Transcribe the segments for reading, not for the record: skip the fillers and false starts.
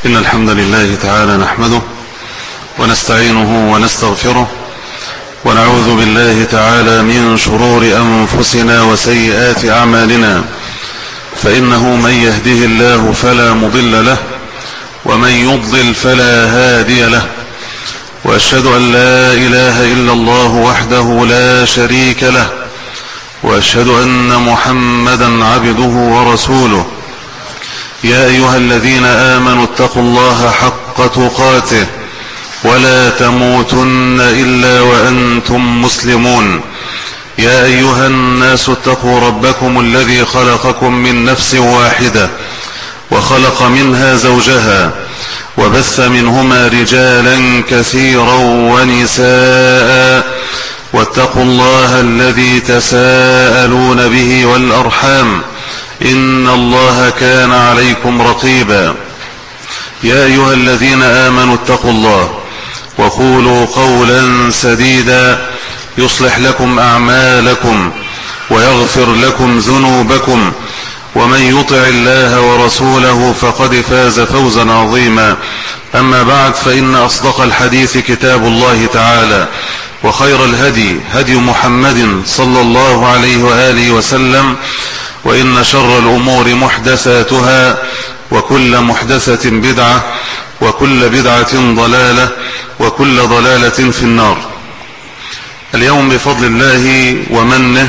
إن الحمد لله تعالى نحمده ونستعينه ونستغفره ونعوذ بالله تعالى من شرور أنفسنا وسيئات أعمالنا، فإنه من يهده الله فلا مضل له ومن يضلل فلا هادي له، وأشهد أن لا إله إلا الله وحده لا شريك له، وأشهد أن محمدا عبده ورسوله. يا أيها الذين آمنوا اتقوا الله حق تقاته ولا تموتن إلا وأنتم مسلمون. يا أيها الناس اتقوا ربكم الذي خلقكم من نفس واحدة وخلق منها زوجها وبث منهما رجالا كثيرا ونساء، واتقوا الله الذي تساءلون به والأرحام إن الله كان عليكم رقيبا. يا أيها الذين آمنوا اتقوا الله وقولوا قولا سديدا يصلح لكم أعمالكم ويغفر لكم ذنوبكم، ومن يطع الله ورسوله فقد فاز فوزا عظيما. أما بعد، فإن أصدق الحديث كتاب الله تعالى، وخير الهدي هدي محمد صلى الله عليه وآله وسلم، وإن شر الأمور محدثاتها، وكل محدثة بدعة، وكل بدعة ضلالة، وكل ضلالة في النار. اليوم بفضل الله ومنه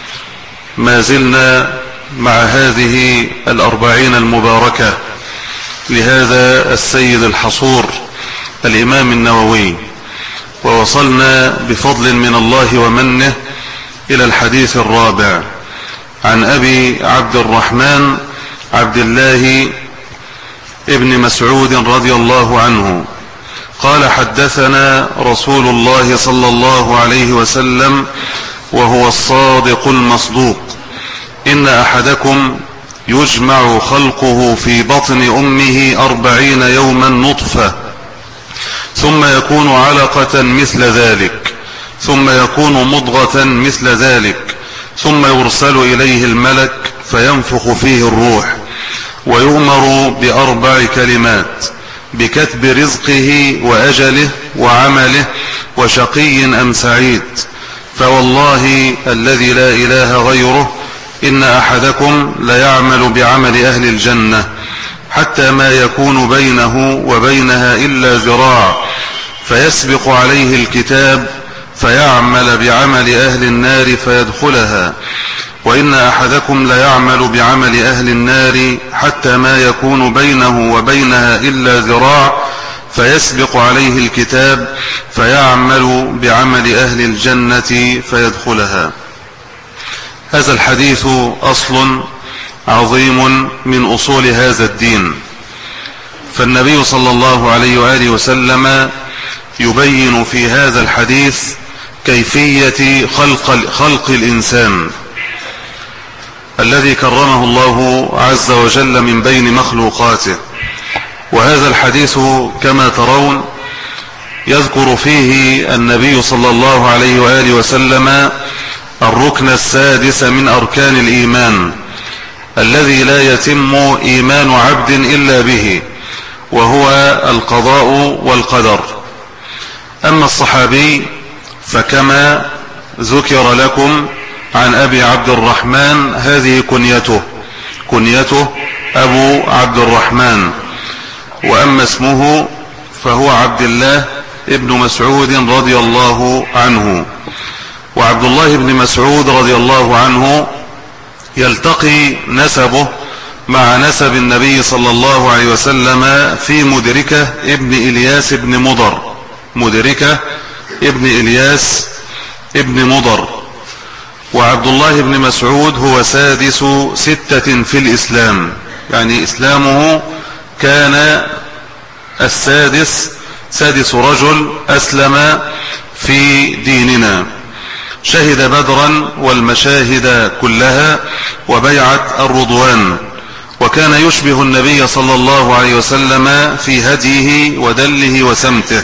ما زلنا مع هذه 40 المباركة لهذا السيد الحصور الإمام النووي، ووصلنا بفضل من الله ومنه إلى الحديث الرابع عن أبي عبد الرحمن عبد الله ابن مسعود رضي الله عنه قال: حدثنا رسول الله صلى الله عليه وسلم وهو الصادق المصدوق: إن أحدكم يجمع خلقه في بطن أمه 40 يوما نطفة، ثم يكون علقة مثل ذلك، ثم يكون مضغة مثل ذلك، ثم يرسل إليه الملك فينفخ فيه الروح، ويؤمر ب4 كلمات: بكتب رزقه وأجله وعمله وشقي أم سعيد. فوالله الذي لا إله غيره إن أحدكم ليعمل بعمل أهل الجنة حتى ما يكون بينه وبينها إلا ذراع، فيسبق عليه الكتاب فيعمل بعمل أهل النار فيدخلها، وإن أحدكم ليعمل بعمل أهل النار حتى ما يكون بينه وبينها إلا ذراع، فيسبق عليه الكتاب فيعمل بعمل أهل الجنة فيدخلها. هذا الحديث أصل عظيم من أصول هذا الدين، فالنبي صلى الله عليه وآله وسلم يبين في هذا الحديث كيفية خلق الإنسان الذي كرمه الله عز وجل من بين مخلوقاته. وهذا الحديث كما ترون يذكر فيه النبي صلى الله عليه وآله وسلم الركن السادس من أركان الإيمان الذي لا يتم إيمان عبد إلا به، وهو القضاء والقدر. أما الصحابي فكما ذكر لكم عن أبي عبد الرحمن، هذه كنيته أبو عبد الرحمن، وأما اسمه فهو عبد الله ابن مسعود رضي الله عنه. وعبد الله بن مسعود رضي الله عنه يلتقي نسبه مع نسب النبي صلى الله عليه وسلم في مدركة ابن إلياس ابن مضر، مدركة ابن إلياس ابن مضر. وعبد الله بن مسعود هو سادس 6 في الإسلام، يعني إسلامه كان سادس رجل أسلم في ديننا، شهد بدرا والمشاهد كلها وبيعة الرضوان، وكان يشبه النبي صلى الله عليه وسلم في هديه ودله وسمته،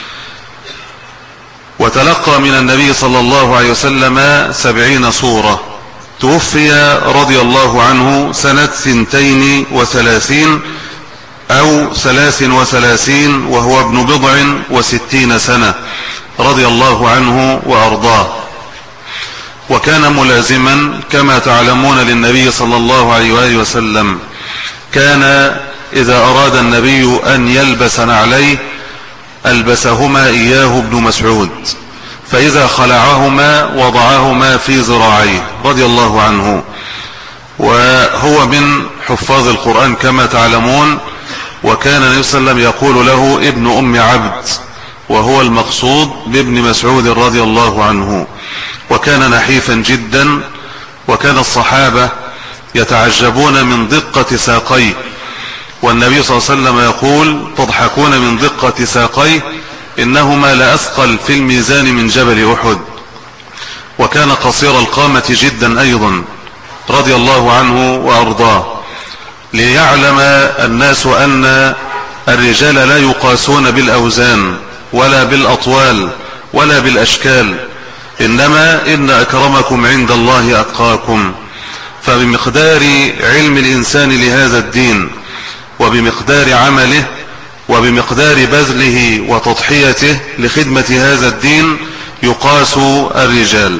وتلقى من النبي صلى الله عليه وسلم 70 سورة. توفي رضي الله عنه سنة 32 أو 33 وهو ابن 64 سنة رضي الله عنه وأرضاه. وكان ملازما كما تعلمون للنبي صلى الله عليه وآله وسلم. كان إذا أراد النبي أن يلبس نعليه ألبسهما إياه ابن مسعود، فإذا خلعهما وضعهما في ذراعيه رضي الله عنه. وهو من حفاظ القرآن كما تعلمون، وكان النبي صلى الله عليه وسلم يقول له ابن أم عبد، وهو المقصود بابن مسعود رضي الله عنه. وكان نحيفا جدا، وكان الصحابة يتعجبون من دقة ساقيه، والنبي صلى الله عليه وسلم يقول تضحكون من دقة ساقيه إنهما لأثقل في الميزان من جبل أحد. وكان قصير القامة جدا أيضا رضي الله عنه وأرضاه، ليعلم الناس أن الرجال لا يقاسون بالأوزان ولا بالأطوال ولا بالأشكال، إنما إن أكرمكم عند الله أتقاكم. فبمقدار علم الإنسان لهذا الدين، وبمقدار عمله، وبمقدار بذله وتضحيته لخدمة هذا الدين يقاس الرجال.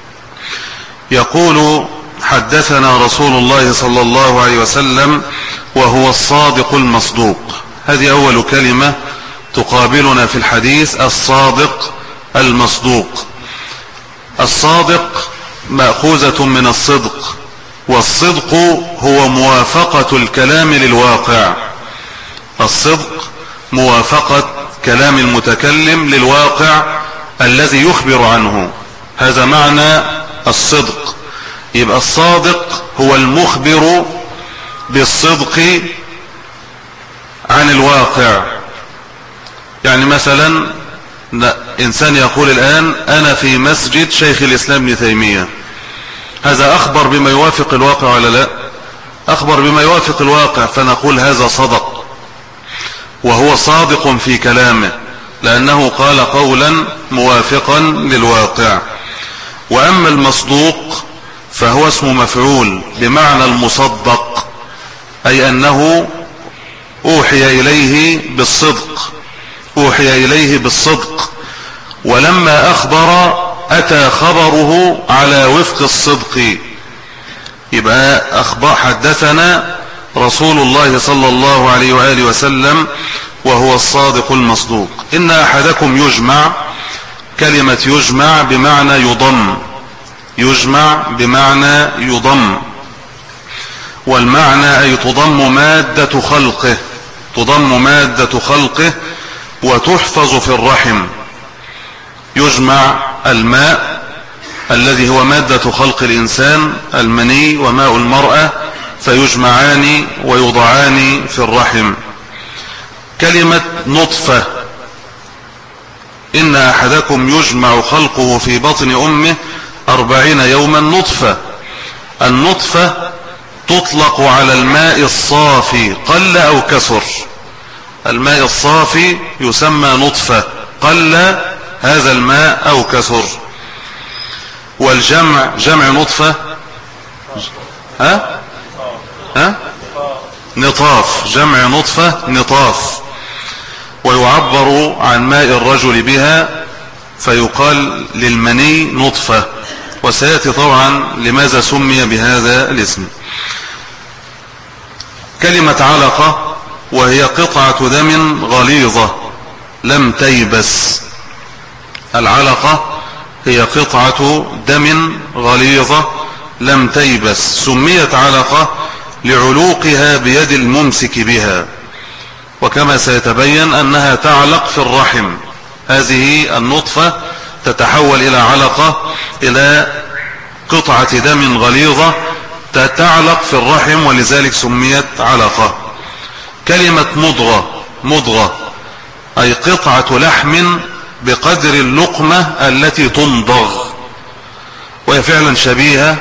يقول حدثنا رسول الله صلى الله عليه وسلم وهو الصادق المصدوق. هذه أول كلمة تقابلنا في الحديث، الصادق المصدوق. الصادق مأخوذة من الصدق، والصدق هو موافقة الكلام للواقع. الصدق موافقة كلام المتكلم للواقع الذي يخبر عنه، هذا معنى الصدق. يبقى الصادق هو المخبر بالصدق عن الواقع. يعني مثلا إنسان يقول الآن أنا في مسجد شيخ الإسلام ابن تيمية، هذا أخبر بما يوافق الواقع ولا لا؟ أخبر بما يوافق الواقع، فنقول هذا صدق، وهو صادق في كلامه لأنه قال قولا موافقا للواقع. وأما المصدوق فهو اسم مفعول بمعنى المصدق، أي أنه أوحي إليه بالصدق، أوحي إليه بالصدق، ولما أخبر أتى خبره على وفق الصدق. يبقى أخبر حدثنا رسول الله صلى الله عليه وآله وسلم وهو الصادق المصدوق. إن أحدكم يجمع، كلمة يجمع بمعنى يضم، يجمع بمعنى يضم، والمعنى أي تضم مادة خلقه، تضم مادة خلقه وتحفظ في الرحم. يجمع الماء الذي هو مادة خلق الإنسان، المني وماء المرأة، فيجمعان ويوضعان في الرحم. كلمة نطفة، إن أحدكم يجمع خلقه في بطن أمه 40 يوما نطفة. النطفة تطلق على الماء الصافي قل أو كثر، الماء الصافي يسمى نطفة قل هذا الماء أو كثر. والجمع جمع نطفة نطاف، جمع نطفة نطاف، ويعبر عن ماء الرجل بها فيقال للمني نطفة، وسيأتي طبعا لماذا سمي بهذا الاسم. كلمة علقة وهي قطعة دم غليظة لم تيبس. العلقة هي قطعة دم غليظة لم تيبس، سميت علقة لعلوقها بيد الممسك بها، وكما سيتبين أنها تعلق في الرحم. هذه النطفة تتحول إلى علقة، إلى قطعة دم غليظة تعلق في الرحم، ولذلك سميت علقة. كلمة مضغة، مضغة أي قطعة لحم بقدر اللقمة التي تمضغ، وهي فعلا شبيهة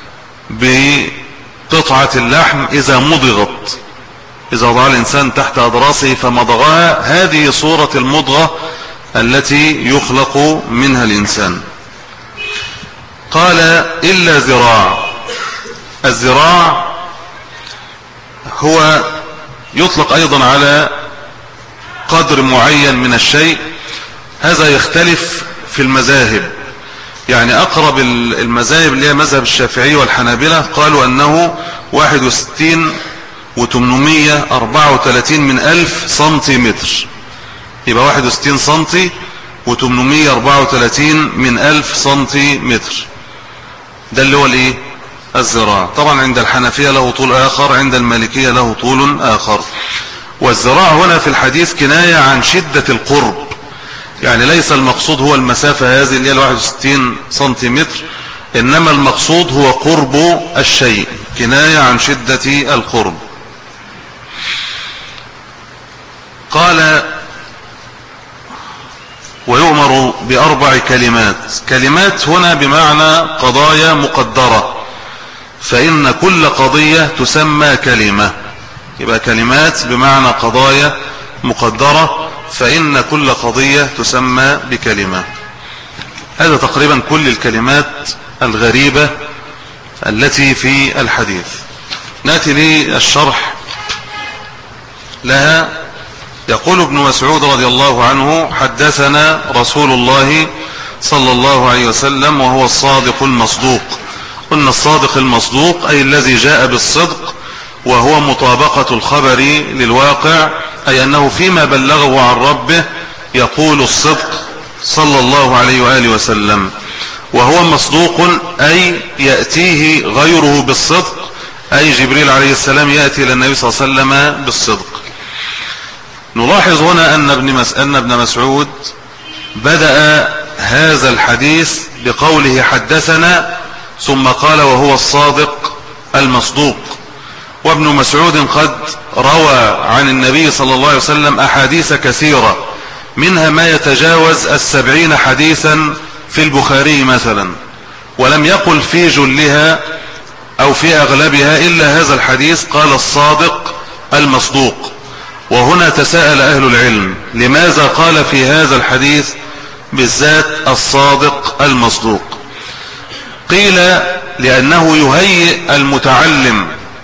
بقطعة اللحم إذا مضغت، إذا وضع الإنسان تحت أضراسه فمضغها، هذه صورة المضغة التي يخلق منها الإنسان. قال إلا ذراع. الذراع هو يطلق أيضا على قدر معين من الشيء. هذا يختلف في المذاهب، يعني أقرب المذاهب اللي هي مذهب الشافعي والحنابلة قالوا أنه 61,834 من 1000 سنتيمتر، يبقى 61 سنتي و834 من 1000 سنتيمتر، ده اللي هو الايه؟ الذراع. طبعا عند الحنفية له طول آخر، عند المالكية له طول آخر. والذراع هنا في الحديث كناية عن شدة القرب، يعني ليس المقصود هو المسافة هذه اللي هي 61 سنتيمتر، إنما المقصود هو قرب الشيء، كناية عن شدة القرب. قال ويؤمر بأربع كلمات. كلمات هنا بمعنى قضايا مقدرة، فإن كل قضية تسمى كلمة، يبقى كلمات بمعنى قضايا مقدرة، فإن كل قضية تسمى بكلمة. هذا تقريبا كل الكلمات الغريبة التي في الحديث. نأتي للشرح لها. يقول ابن مسعود رضي الله عنه: حدثنا رسول الله صلى الله عليه وسلم وهو الصادق المصدوق. قلنا الصادق المصدوق أي الذي جاء بالصدق، وهو مطابقة الخبر للواقع، أي أنه فيما بلغه عن ربه يقول الصدق صلى الله عليه وآله وسلم. وهو مصدوق أي يأتيه غيره بالصدق، أي جبريل عليه السلام يأتي للنبي صلى الله عليه وسلم بالصدق. نلاحظ هنا أن ابن مسعود بدأ هذا الحديث بقوله حدثنا، ثم قال وهو الصادق المصدوق. وابن مسعود قد روى عن النبي صلى الله عليه وسلم أحاديث كثيرة، منها ما يتجاوز 70 حديثا في البخاري مثلا، ولم يقل في جلها أو في أغلبها إلا هذا الحديث، قال الصادق المصدوق. وهنا تساءل أهل العلم لماذا قال في هذا الحديث بالذات الصادق المصدوق؟ قيل لأنه يهيئ المتعلم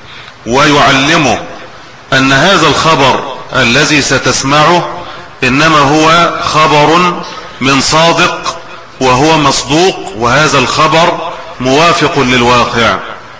ويعلمه أن هذا الخبر الذي ستسمعه إنما هو خبر من صادق وهو مصدوق، وهذا الخبر موافق للواقع.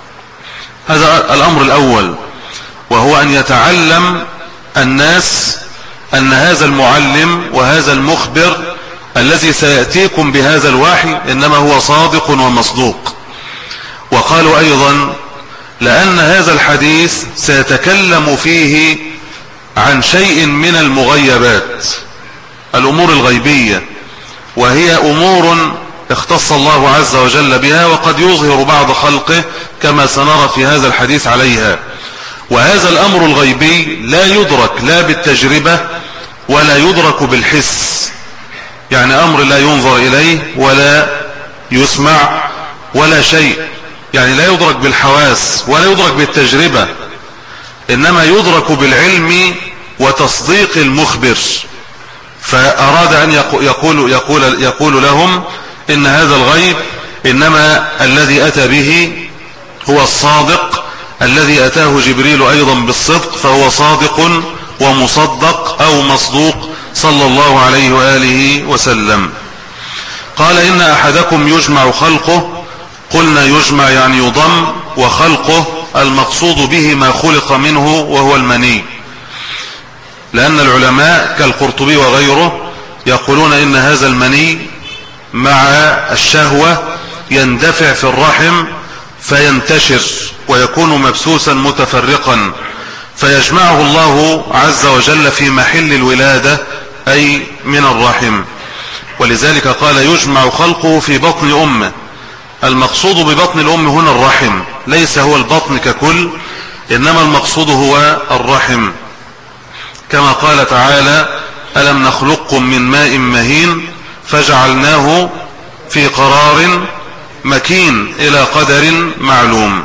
هذا الأمر الأول، وهو أن يتعلم الناس أن هذا المعلم وهذا المخبر الذي سيأتيكم بهذا الوحي إنما هو صادق ومصدوق. وقالوا أيضا لأن هذا الحديث سيتكلم فيه عن شيء من المغيبات، الأمور الغيبية، وهي أمور اختص الله عز وجل بها، وقد يظهر بعض خلقه كما سنرى في هذا الحديث عليها. وهذا الأمر الغيبي لا يدرك لا بالتجربة ولا يدرك بالحس، يعني أمر لا ينظر إليه ولا يسمع ولا شيء، يعني لا يدرك بالحواس ولا يدرك بالتجربة، إنما يدرك بالعلم وتصديق المخبر. فأراد أن يقول لهم إن هذا الغيب إنما الذي أتى به هو الصادق الذي أتاه جبريل أيضا بالصدق، فهو صادق ومصدق أو مصدوق صلى الله عليه وآله وسلم. قال إن أحدكم يجمع خلقه. قلنا يجمع يعني يضم، وخلقه المقصود به ما خلق منه وهو المني، لأن العلماء كالقرطبي وغيره يقولون إن هذا المني مع الشهوة يندفع في الرحم فينتشر ويكون مبسوسا متفرقا، فيجمعه الله عز وجل في محل الولادة أي من الرحم. ولذلك قال يجمع خلقه في بطن أمه. المقصود ببطن الأم هنا الرحم، ليس هو البطن ككل، إنما المقصود هو الرحم، كما قال تعالى ألم نخلقكم من ماء مهين فجعلناه في قرار مكين إلى قدر معلوم.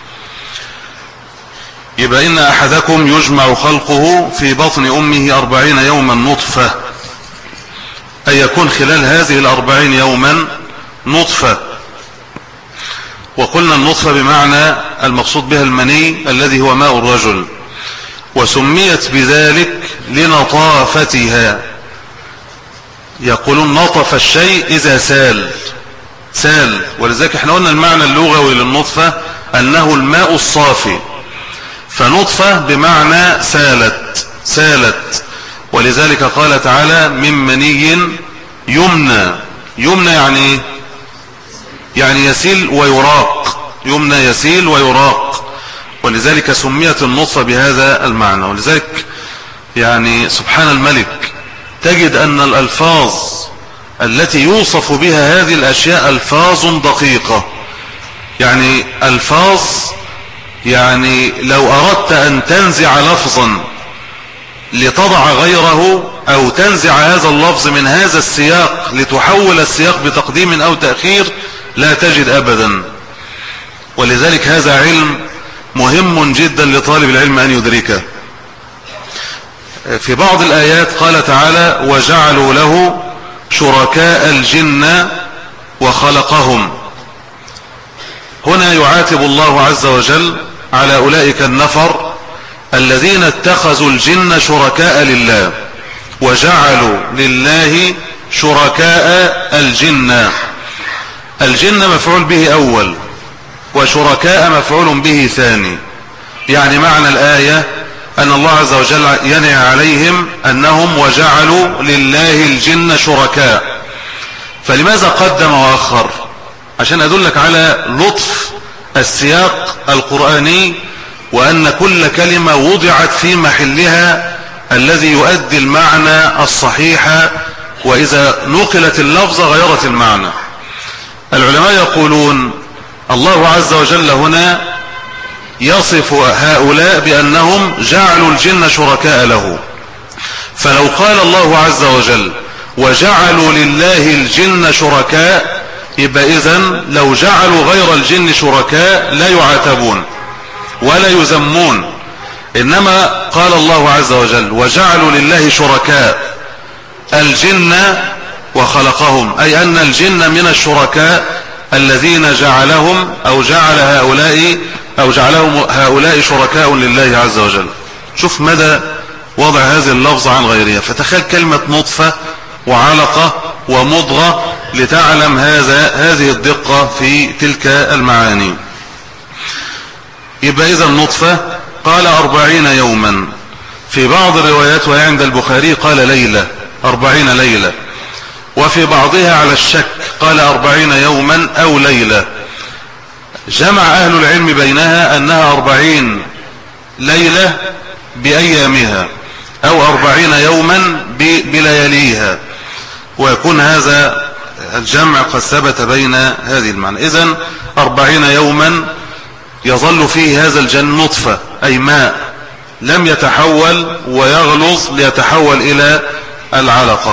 يبقى إن أحدكم يجمع خلقه في بطن أمه 40 يوما نطفة، أي يكون خلال هذه 40 يوما نطفة. وقلنا النطفة بمعنى المقصود بها المني الذي هو ماء الرجل. وسميت بذلك لنطافتها. يقولون نطف الشيء إذا سال، ولذلك احنا قلنا المعنى اللغوي للنطفة أنه الماء الصافي، فنطفة بمعنى سالت. ولذلك قال تعالى من مني يمنى يعني يسيل ويراق، يمنى يسيل ويراق، ولذلك سميت النطفة بهذا المعنى. ولذلك يعني سبحان الملك تجد أن الألفاظ التي يوصف بها هذه الأشياء ألفاظ دقيقة، يعني ألفاظ يعني لو أردت أن تنزع لفظا لتضع غيره أو تنزع هذا اللفظ من هذا السياق لتحول السياق بتقديم أو تأخير لا تجد أبدا. ولذلك هذا علم مهم جدا لطالب العلم أن يدركه. في بعض الآيات قال تعالى وجعلوا له شركاء الجن وخلقهم. هنا يعاتب الله عز وجل على أولئك النفر الذين اتخذوا الجن شركاء لله، وجعلوا لله شركاء الجن مفعول به أول، وشركاء مفعول به ثاني. يعني معنى الآية أن الله عز وجل ينعي عليهم أنهم وجعلوا لله الجن شركاء. فلماذا قدم وأخر؟ عشان أدلك على لطف السياق القرآني، وأن كل كلمة وضعت في محلها الذي يؤدي المعنى الصحيح، وإذا نقلت اللفظة غيرت المعنى. العلماء يقولون الله عز وجل هنا يصف هؤلاء بأنهم جعلوا الجن شركاء له، فلو قال الله عز وجل وجعلوا لله الجن شركاء يبقى إذن لو جعلوا غير الجن شركاء لا يعاتبون ولا يذمون، إنما قال الله عز وجل وجعلوا لله شركاء الجن وخلقهم، أي أن الجن من الشركاء الذين جعلهم أو جعلهم هؤلاء شركاء لله عز وجل. شوف مدى وضع هذه اللفظة عن غيرها. فتخيل كلمة نطفة وعلقة ومضغة لتعلم هذه الدقة في تلك المعاني. يبقى إذا النطفة قال 40 يوما، في بعض الروايات وهي عند البخاري قال ليلة 40 ليلة، وفي بعضها على الشك قال 40 يوما أو ليلة. جمع أهل العلم بينها أنها 40 ليلة بأيامها أو 40 يوما بلياليها، ويكون هذا الجمع قد ثبت بين هذه المعنى. إذن 40 يوما يظل فيه هذا الجن نطفة أي ماء لم يتحول ويغلظ ليتحول إلى العلقة.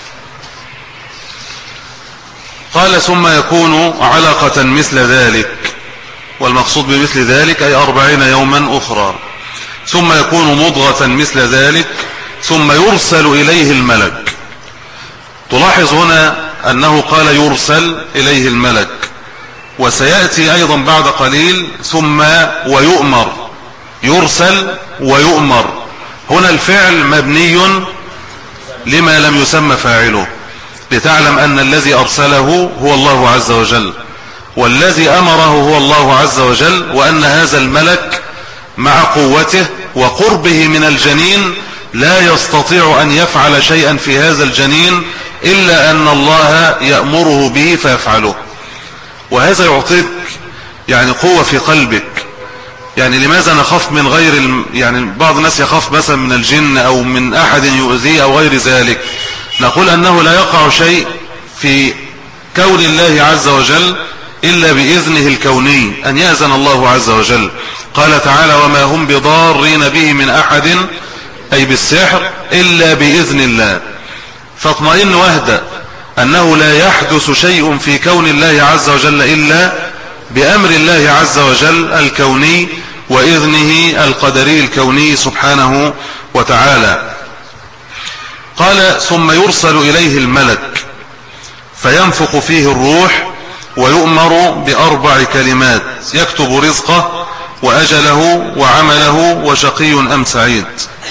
قال ثم يكون علقة مثل ذلك، والمقصود بمثل ذلك أي 40 يوما أخرى، ثم يكون مضغة مثل ذلك، ثم يرسل إليه الملك. تلاحظ هنا أنه قال يرسل إليه الملك، وسيأتي أيضا بعد قليل ثم ويؤمر، يرسل ويؤمر. هنا الفعل مبني لما لم يسمى فاعله، لتعلم أن الذي أرسله هو الله عز وجل، والذي أمره هو الله عز وجل، وأن هذا الملك مع قوته وقربه من الجنين لا يستطيع أن يفعل شيئا في هذا الجنين إلا أن الله يأمره به فيفعله. وهذا يعطيك يعني قوة في قلبك. يعني لماذا نخاف من غير يعني بعض الناس يخاف مثلا من الجن أو من أحد يؤذيه أو غير ذلك. نقول أنه لا يقع شيء في كون الله عز وجل إلا بإذنه الكوني، أن يأذن الله عز وجل. قال تعالى وما هم بضارين به من أحد أي بالسحر إلا بإذن الله. فاطمئن واهدأ أنه لا يحدث شيء في كون الله عز وجل إلا بأمر الله عز وجل الكوني وإذنه القدري الكوني سبحانه وتعالى. قال ثم يرسل إليه الملك فينفخ فيه الروح ويؤمر ب4 كلمات: يكتب رزقه وأجله وعمله وشقي أم سعيد.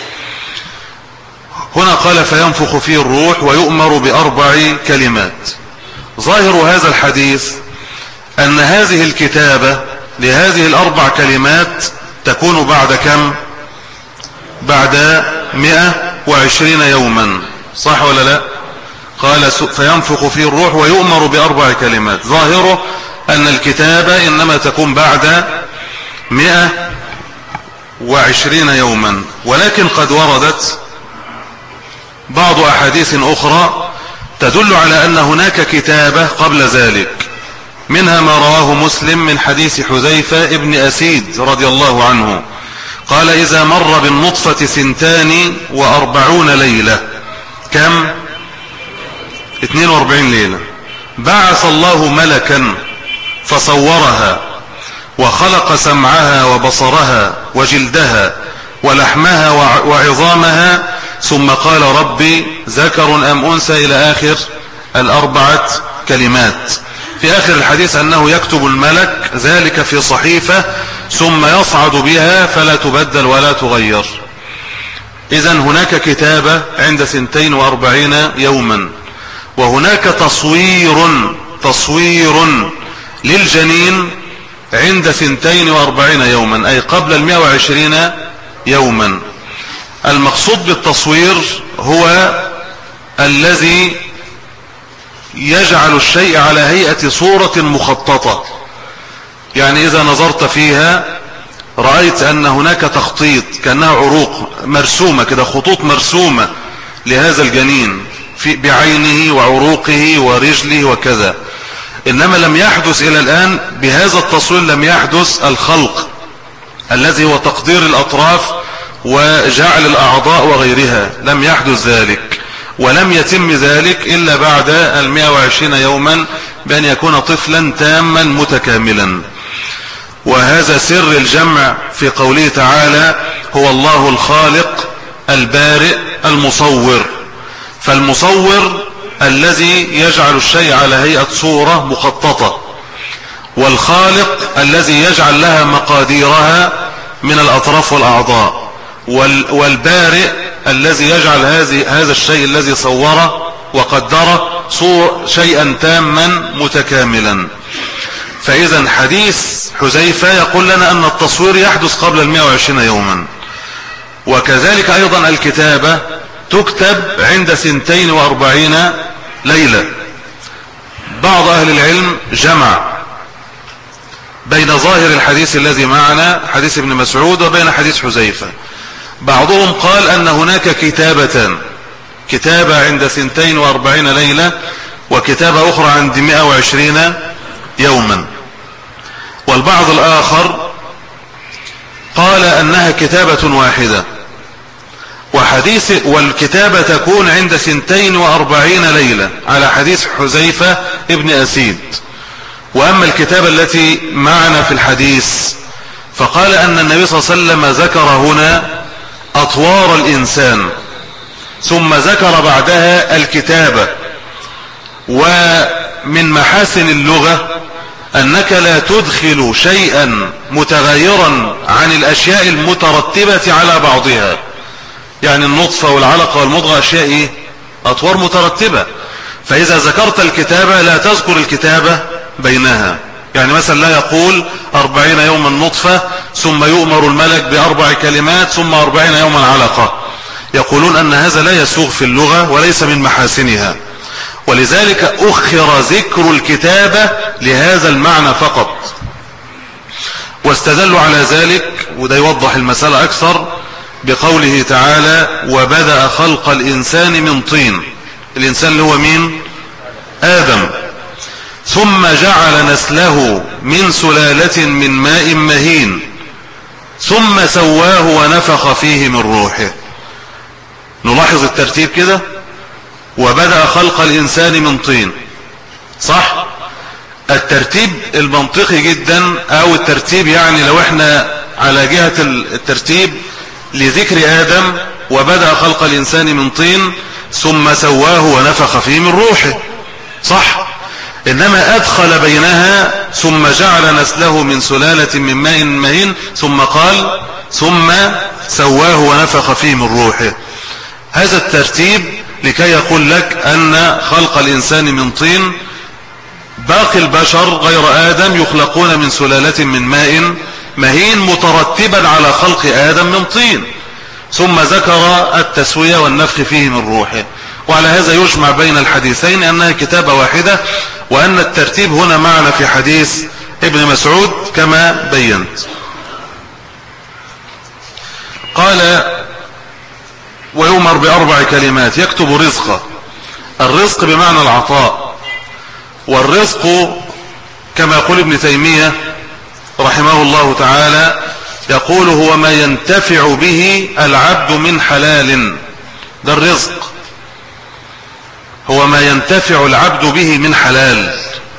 هنا قال فينفخ فيه الروح ويؤمر بأربع كلمات. ظاهر هذا الحديث أن هذه الكتابة لهذه الأربع كلمات تكون بعد كم؟ بعد 120 يوما، صح ولا لا؟ قال فينفخ فيه الروح ويؤمر بأربع كلمات. ظاهره أن الكتابة إنما تكون بعد 120 يوما، ولكن قد وردت بعض أحاديث أخرى تدل على أن هناك كتابة قبل ذلك، منها ما رواه مسلم من حديث حذيفة ابن أسيد رضي الله عنه قال إذا مر بالنطفة 42 ليلة، كم؟ 42 ليلة، بعث الله ملكا فصورها وخلق سمعها وبصرها وجلدها ولحمها وعظامها، ثم قال ربي ذكر أم أنثى إلى آخر الأربعة كلمات. في آخر الحديث أنه يكتب الملك ذلك في صحيفة ثم يصعد بها فلا تبدل ولا تغير. إذن هناك كتابة عند 42 يوما، وهناك تصوير للجنين عند 42 يوما، أي قبل 120 يوما. المقصود بالتصوير هو الذي يجعل الشيء على هيئة صورة مخططة، يعني إذا نظرت فيها رأيت أن هناك تخطيط كأنها عروق مرسومة كده، خطوط مرسومة لهذا الجنين بعينه وعروقه ورجله وكذا. إنما لم يحدث إلى الآن بهذا التصوير، لم يحدث الخلق الذي هو تقدير الأطراف وجعل الأعضاء وغيرها، لم يحدث ذلك، ولم يتم ذلك إلا بعد 120 يوما بأن يكون طفلا تاما متكاملا. وهذا سر الجمع في قوله تعالى هو الله الخالق البارئ المصور. فالمصور الذي يجعل الشيء على هيئة صورة مخططة، والخالق الذي يجعل لها مقاديرها من الأطراف والأعضاء، والبارئ الذي يجعل هذا الشيء الذي صوره وقدره شيئا تاما متكاملا. فإذا حديث حذيفة يقول لنا أن التصوير يحدث قبل 120 يوما، وكذلك أيضا الكتابة تكتب عند 42 ليلة. بعض أهل العلم جمع بين ظاهر الحديث الذي معنا حديث ابن مسعود وبين حديث حذيفة. بعضهم قال أن هناك كتابة عند 42 ليلة، وكتابة أخرى عند 120 يوما. والبعض الآخر قال أنها كتابة واحدة، والكتابة تكون عند 42 ليلة على حديث حذيفة ابن أسيد. وأما الكتابة التي معنا في الحديث فقال أن النبي صلى الله عليه وسلم ذكر هنا أطوار الإنسان، ثم ذكر بعدها الكتابة. ومن محاسن اللغة أنك لا تدخل شيئا متغيرا عن الأشياء المترتبة على بعضها، يعني النطفة والعلقة والمضغة أشياء أطوار مترتبة، فإذا ذكرت الكتابة لا تذكر الكتابة بينها. يعني مثلا لا يقول 40 يوما نطفة ثم يؤمر الملك ب4 كلمات ثم 40 يوما علقة، يقولون أن هذا لا يسوغ في اللغة وليس من محاسنها، ولذلك أخر ذكر الكتابة لهذا المعنى فقط. واستدلوا على ذلك، وده يوضح المسألة أكثر، بقوله تعالى وبدأ خلق الإنسان من طين. الإنسان اللي هو مين؟ آدم. ثم جعل نسله من سلالة من ماء مهين ثم سواه ونفخ فيه من روحه. نلاحظ الترتيب كده، وبدأ خلق الإنسان من طين، صح؟ الترتيب المنطقي جدا، أو الترتيب يعني لو احنا على جهة الترتيب لذكر آدم وبدأ خلق الإنسان من طين ثم سواه ونفخ فيه من روحه، صح؟ إنما أدخل بينها ثم جعل نسله من سلالة من ماء مهين ثم قال ثم سواه ونفخ فيه من روحه. هذا الترتيب لكي يقول لك أن خلق الإنسان من طين، باقي البشر غير آدم يخلقون من سلالة من ماء مهين مترتبا على خلق آدم من طين، ثم ذكر التسوية والنفخ فيه من روحه. وعلى هذا يجمع بين الحديثين أنها كتابة واحدة، وأن الترتيب هنا معنا في حديث ابن مسعود كما بينت. قال ويؤمر بأربع كلمات يكتب رزقه. الرزق بمعنى العطاء، والرزق كما يقول ابن تيمية رحمه الله تعالى يقول هو ما ينتفع به العبد من حلال. ده الرزق، هو ما ينتفع العبد به من حلال.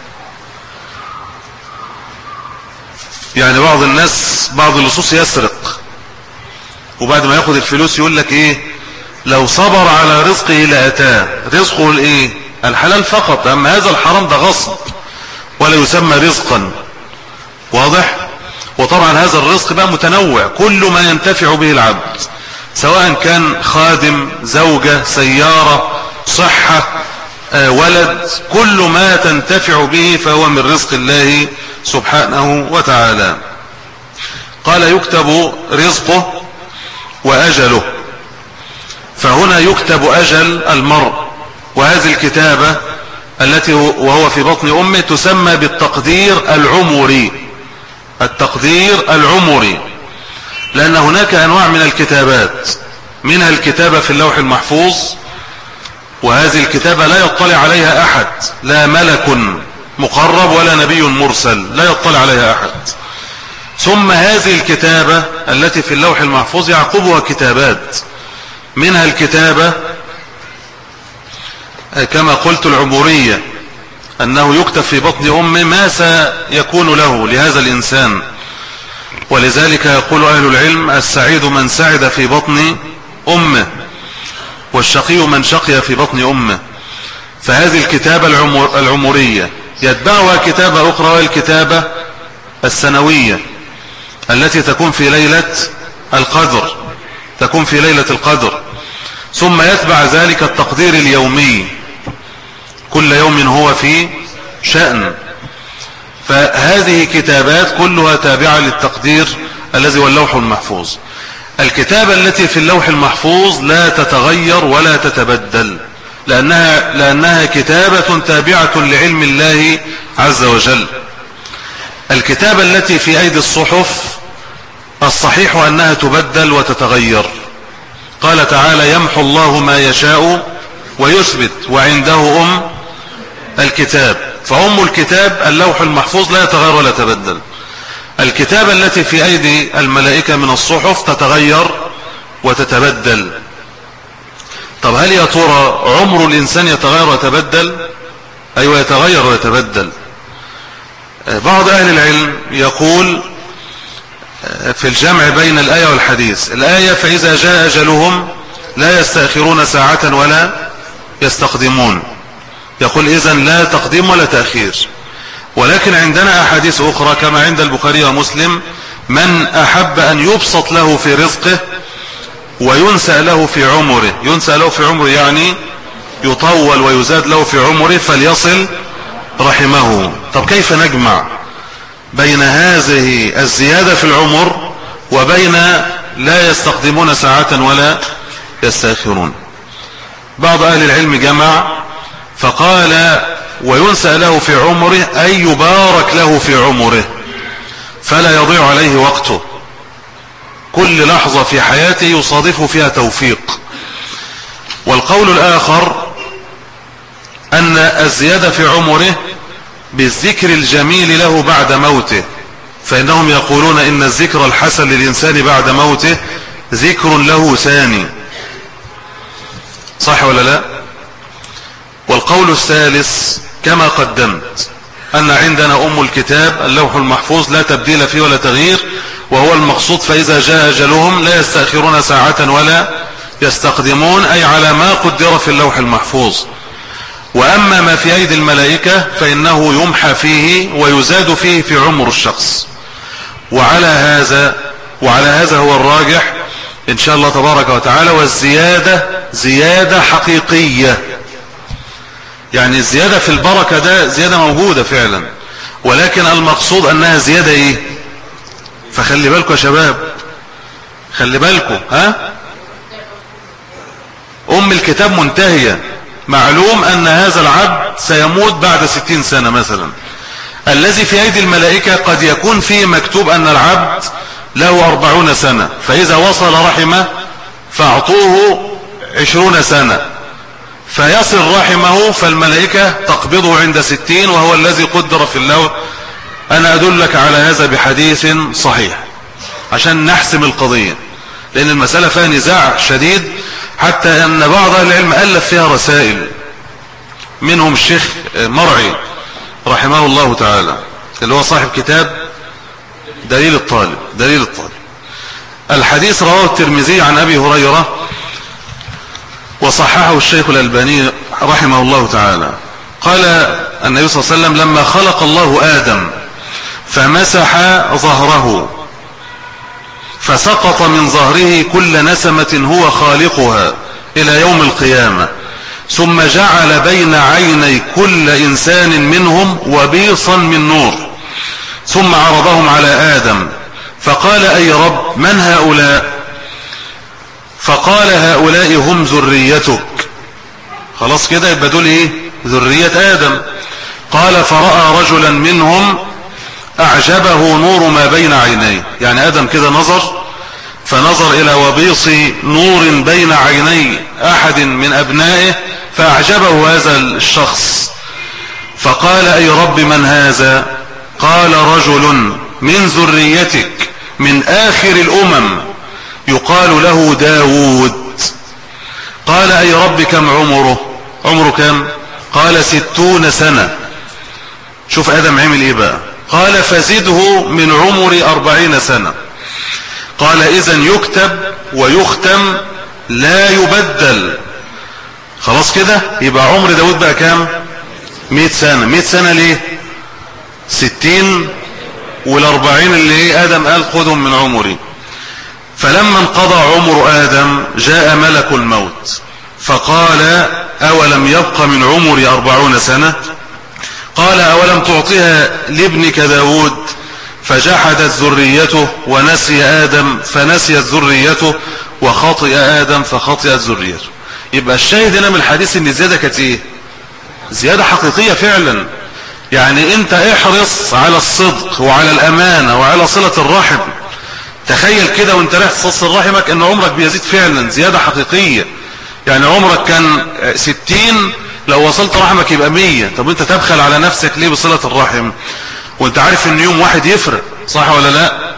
يعني بعض الناس بعض اللصوص يسرق، وبعد ما ياخد الفلوس يقول لك ايه، لو صبر على رزقه لأتاه. رزقه الايه؟ الحلال فقط، اما هذا الحرام ده غصب ولا يسمى رزقا. واضح؟ وطبعا هذا الرزق بقى متنوع، كل ما ينتفع به العبد سواء كان خادم، زوجة، سيارة، صحة، ولد، كل ما تنتفع به فهو من رزق الله سبحانه وتعالى. قال يكتب رزقه وأجله، فهنا يكتب أجل المرء، وهذه الكتابة التي وهو في بطن أمه تسمى بالتقدير العمري. التقدير العمري، لأن هناك أنواع من الكتابات، منها الكتابة في اللوح المحفوظ، وهذه الكتابة لا يطلع عليها أحد، لا ملك مقرب ولا نبي مرسل، لا يطلع عليها أحد. ثم هذه الكتابة التي في اللوح المحفوظ يعقبها كتابات، منها الكتابة كما قلت العمرية، أنه يكتب في بطن أمه ما سيكون له لهذا الإنسان. ولذلك يقول أهل العلم السعيد من سعد في بطن أمه، والشقي من شقي في بطن أمه. فهذه الكتابة العمرية يتبعها كتابة أخرى، والكتابة السنوية التي تكون في ليلة القدر، تكون في ليلة القدر. ثم يتبع ذلك التقدير اليومي، كل يوم هو في شأن. فهذه كتابات كلها تابعة للتقدير الذي هو اللوح المحفوظ. الكتابة التي في اللوح المحفوظ لا تتغير ولا تتبدل، لأنها كتابة تابعة لعلم الله عز وجل. الكتابة التي في أيدي الصحف الصحيح أنها تبدل وتتغير. قال تعالى يمحو الله ما يشاء ويثبت وعنده الكتاب. فأم الكتاب اللوح المحفوظ لا يتغير ولا تبدل. الكتابة التي في أيدي الملائكة من الصحف تتغير وتتبدل. طب هل يا ترى عمر الإنسان يتغير ويتبدل؟ أيوة يتغير ويتبدل. بعض أهل العلم يقول في الجمع بين الآية والحديث، الآية فإذا جاء أجلهم لا يستأخرون ساعة ولا يستقدمون، يقول إذن لا تقديم ولا تأخير. ولكن عندنا أحاديث أخرى كما عند البخاري ومسلم من أحب أن يبسط له في رزقه وينسأ له في عمره، ينسأ له في عمره يعني يطول ويزاد له في عمره، فليصل رحمه. طب كيف نجمع بين هذه الزيادة في العمر وبين لا يستقدمون ساعة ولا يستأخرون؟ بعض أهل العلم جمع فقال وينسأ له في عمره أي يبارك له في عمره فلا يضيع عليه وقته، كل لحظة في حياته يصادفه فيها توفيق. والقول الآخر أن الزيادة في عمره بالذكر الجميل له بعد موته، فإنهم يقولون إن الذكر الحسن للإنسان بعد موته ذكر له ثاني. صح ولا لا؟ والقول الثالث كما قدمت أن عندنا أم الكتاب اللوح المحفوظ لا تبديل فيه ولا تغيير، وهو المقصود فإذا جاء أجلهم لا يستأخرون ساعة ولا يستقدمون، أي على ما قدر في اللوح المحفوظ. وأما ما في أيدي الملائكة فإنه يمحى فيه ويزاد فيه في عمر الشخص. وعلى هذا هو الراجح إن شاء الله تبارك وتعالى. والزيادة زيادة حقيقية، يعني الزيادة في البركة ده زيادة موجودة فعلا، ولكن المقصود أنها زيادة إيه؟ فخلي بالكم يا شباب، خلي بالكم. أم الكتاب منتهية. معلوم أن هذا العبد سيموت بعد 60 سنة مثلا. الذي في أيدي الملائكة قد يكون فيه مكتوب أن العبد له 40 سنة، فإذا وصل رحمه فأعطوه 20 سنة فيصل رحمه، فالملائكة تقبضه عند 60 وهو الذي قدر في اللوح. أنا أدلك على هذا بحديث صحيح عشان نحسم القضية، لأن المسألة فيها نزاع شديد، حتى أن بعض أهل العلم ألف فيها رسائل، منهم الشيخ مرعي رحمه الله تعالى اللي هو صاحب كتاب دليل الطالب. الحديث رواه الترمذي عن أبي هريرة وصححه الشيخ الألباني رحمه الله تعالى. قال النبي صلى الله عليه وسلم: لما خلق الله آدم فمسح ظهره فسقط من ظهره كل نسمة هو خالقها إلى يوم القيامة، ثم جعل بين عيني كل إنسان منهم وبيصا من نور، ثم عرضهم على آدم فقال: أي رب، من هؤلاء؟ فقال: هؤلاء هم ذريتك. خلاص كده، يبقى دول ايه؟ ذرية آدم. قال: فرأى رجلا منهم أعجبه نور ما بين عينيه. يعني آدم كده نظر، فنظر إلى وبيص نور بين عيني أحد من أبنائه فأعجبه هذا الشخص، فقال: أي رب، من هذا؟ قال: رجل من ذريتك من آخر الأمم يقال له داود. قال: أي رب، كم عمره؟ عمره كم؟ قال: 60 سنة. شوف آدم عمل إيه بقى؟ قال: فزده من عمري 40 سنة. قال: إذن يكتب ويختم لا يبدل. خلاص كده، يبقى عمر داود بقى كام؟ 100 سنة. 100 سنة ليه؟ 60 وال40 اللي آدم قال خذهم من عمري. فلما انقضى عمر آدم جاء ملك الموت فقال: أولم يبق من عمري 40 سنة؟ قال: أولم تعطيها لابنك داود؟ فجحدت ذريته ونسي آدم فنسيت ذريته، وخطئ آدم فخطئت ذريته. يبقى الشاهد هنا من الحديث ان الزيادة كانت ايه؟ زيادة حقيقية فعلا. يعني انت احرص على الصدق وعلى الامانة وعلى صلة الرحم. تخيل كده وانت رايح تصل رحمك ان عمرك بيزيد فعلا زيادة حقيقية. يعني عمرك كان 60، لو وصلت رحمك يبقى 100. طب انت تبخل على نفسك ليه بصلة الرحم وانت عارف ان يوم واحد يفرق؟ صح ولا لا؟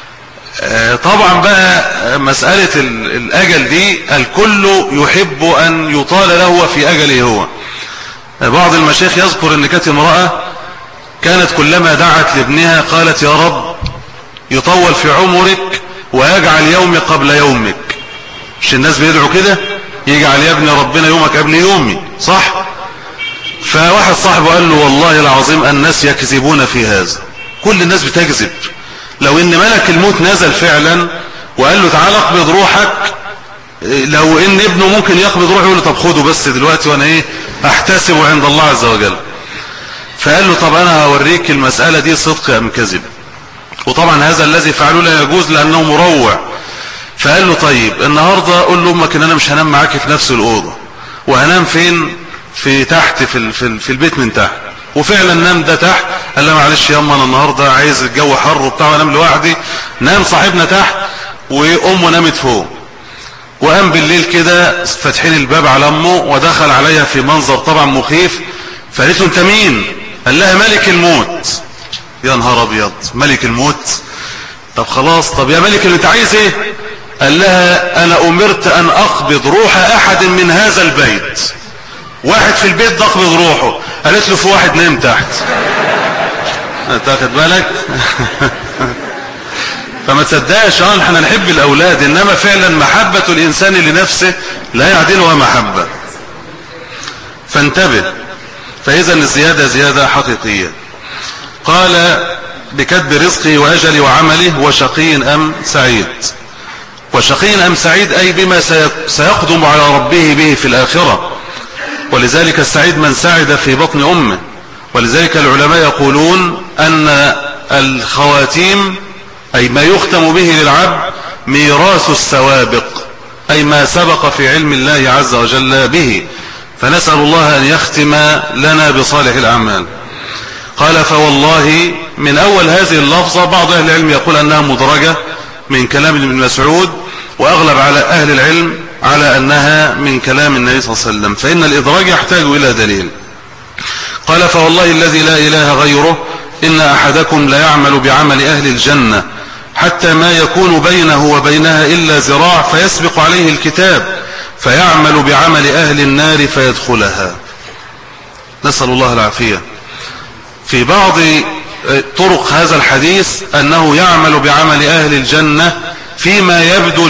طبعا بقى مسألة الأجل دي الكل يحب أن يطال له في أجله هو. بعض المشايخ يذكر أن كانت امرأة كانت كلما دعت لابنها قالت: يا رب يطول في عمرك ويجعل يومي قبل يومك. مش الناس بيدعوا كده؟ يجعل يا ابن ربنا يومك قبل يومي، صح؟ فواحد صاحبه قال له: والله العظيم الناس يكذبون في هذا، كل الناس بتكذب. لو ان ملك الموت نزل فعلا وقال له: تعال اقبض روحك، لو ان ابنه ممكن يقبض روحه يقول له: طب خده بس دلوقتي وانا احتسبه عند الله عز وجل. فقال له: طب انا هوريك المسألة دي صدق ام كذب. وطبعا هذا الذي فعله لا يجوز لانه مروع. فقال له: طيب النهاردة قول له امك ان انا مش هنام معاك في نفس الأوضة، وهنام فين؟ في تحت في البيت من تحت. وفعلا نام ده تحت. قال له: معلش يا اما انا النهارده عايز الجو حر وبتاع وانام لوحدي. نام صاحبنا تحت وامه نامت فوق. وقام بالليل كده فاتحين الباب على امه ودخل عليها في منظر طبعا مخيف. فقالت له: انت مين؟ قال لها: ملك الموت. يا نهار ابيض، ملك الموت؟ طب خلاص، طب يا ملك اللي انت عايز ايه؟ قال لها: انا امرت ان اقبض روح احد من هذا البيت. واحد في البيت ده اقبض روحه. قالت له: في واحد نايم تحت. تاخد بالك؟ فما تصدقش احنا نحب الاولاد، انما فعلا محبة الانسان لنفسه لا يعدلها محبة. فانتبه. فإذا الزيادة زيادة حقيقية. قال بكتب رزقه وأجله وعمله وشقي أم سعيد. وشقي أم سعيد أي بما سيقدم على ربه به في الآخرة. ولذلك السعيد من سعد في بطن أمه. ولذلك العلماء يقولون أن الخواتيم أي ما يختم به للعبد ميراث السوابق، أي ما سبق في علم الله عز وجل به. فنسأل الله أن يختم لنا بصالح الأعمال. قال فوالله من أول هذه اللفظة بعض أهل العلم يقول أنها مدرجة من كلام ابن مسعود، وأغلب على أهل العلم على أنها من كلام النبي صلى الله عليه وسلم، فإن الإدراج يحتاج إلى دليل. قال فوالله الذي لا إله غيره إن أحدكم لا يعمل بعمل أهل الجنة حتى ما يكون بينه وبينها إلا ذراع فيسبق عليه الكتاب فيعمل بعمل أهل النار فيدخلها. نسأل الله العافية. في بعض طرق هذا الحديث أنه يعمل بعمل أهل الجنة فيما يبدو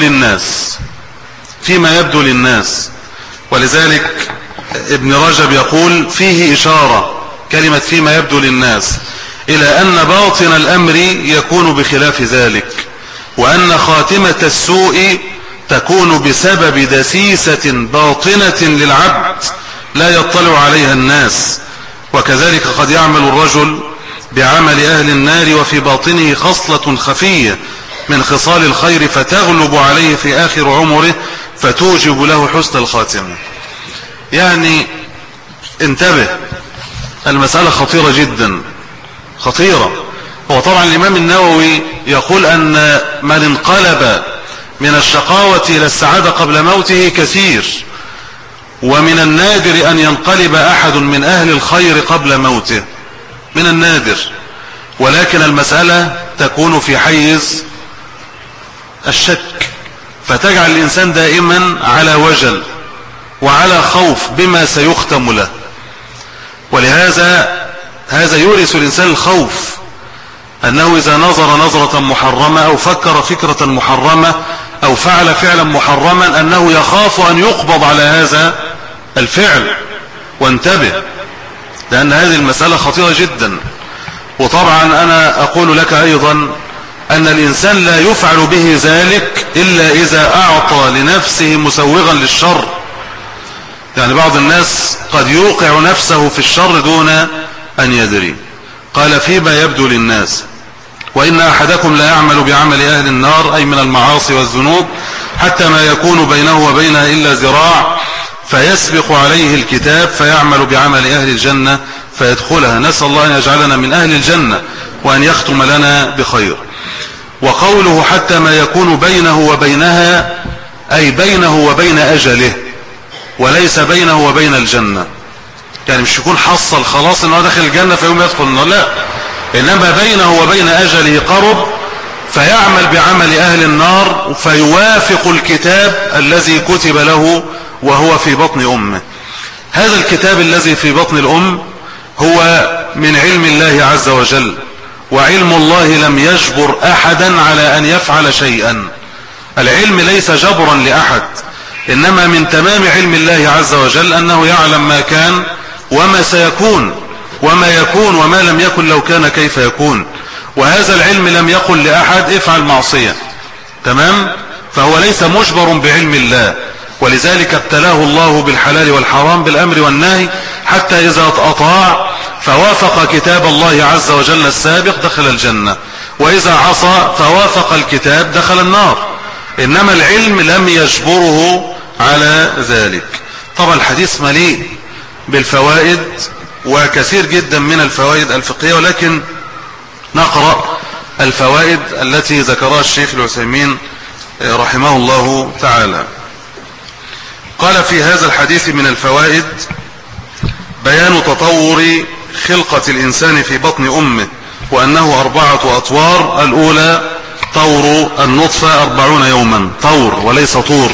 للناس. ولذلك ابن رجب يقول فيه إشارة كلمة فيما يبدو للناس إلى أن باطن الأمر يكون بخلاف ذلك، وأن خاتمة السوء تكون بسبب دسيسة باطنة للعبد لا يطلع عليها الناس. وكذلك قد يعمل الرجل بعمل أهل النار وفي باطنه خصلة خفية من خصال الخير فتغلب عليه في آخر عمره فتوجب له حسن الخاتمة. يعني انتبه، المسألة خطيرة جدا، خطيرة. هو طبعا الإمام النووي يقول أن من انقلب من الشقاوة إلى السعادة قبل موته كثير، ومن النادر أن ينقلب أحد من أهل الخير قبل موته، من النادر. ولكن المسألة تكون في حيز الشك، فتجعل الإنسان دائما على وجل وعلى خوف بما سيختم له. ولهذا يورث الإنسان الخوف، أنه إذا نظر نظرة محرمة أو فكر فكرة محرمة أو فعل فعلا محرما أنه يخاف أن يقبض على هذا الفعل. وانتبه، لأن هذه المسألة خطيرة جدا. وطبعا أنا أقول لك أيضا أن الإنسان لا يفعل به ذلك إلا إذا أعطى لنفسه مسوغا للشر. يعني بعض الناس قد يوقع نفسه في الشر دون أن يدري. قال فيما يبدو للناس وإن أحدكم لا يعمل بعمل أهل النار أي من المعاصي والذنوب حتى ما يكون بينه وبينها إلا ذراع فيسبق عليه الكتاب فيعمل بعمل أهل الجنة فيدخلها. نسأل الله أن يجعلنا من أهل الجنة وأن يختم لنا بخير. وقوله حتى ما يكون بينه وبينها أي بينه وبين أجله، وليس بينه وبين الجنة. يعني مش يكون حصل خلاص انه داخل الجنة فيوم يدخل النار، لا، انما بينه وبين اجله قرب فيعمل بعمل اهل النار فيوافق الكتاب الذي كتب له وهو في بطن امه. هذا الكتاب الذي في بطن الام هو من علم الله عز وجل، وعلم الله لم يجبر احدا على ان يفعل شيئا. العلم ليس جبرا لاحد، انما من تمام علم الله عز وجل انه يعلم ما كان وما سيكون وما يكون وما لم يكن لو كان كيف يكون. وهذا العلم لم يقل لأحد افعل معصية، تمام؟ فهو ليس مجبر بعلم الله، ولذلك ابتلاه الله بالحلال والحرام بالأمر والنهي حتى إذا أطاع فوافق كتاب الله عز وجل السابق دخل الجنة، وإذا عصى فوافق الكتاب دخل النار. إنما العلم لم يجبره على ذلك. طبعا الحديث مليء بالفوائد وكثير جدا من الفوائد الفقهية، ولكن نقرأ الفوائد التي ذكرها الشيخ العثيمين رحمه الله تعالى. قال في هذا الحديث من الفوائد بيان تطور خلقة الإنسان في بطن أمه، وأنه 4 أطوار. الأولى طور النطفة 40 يوما، طور وليس طور.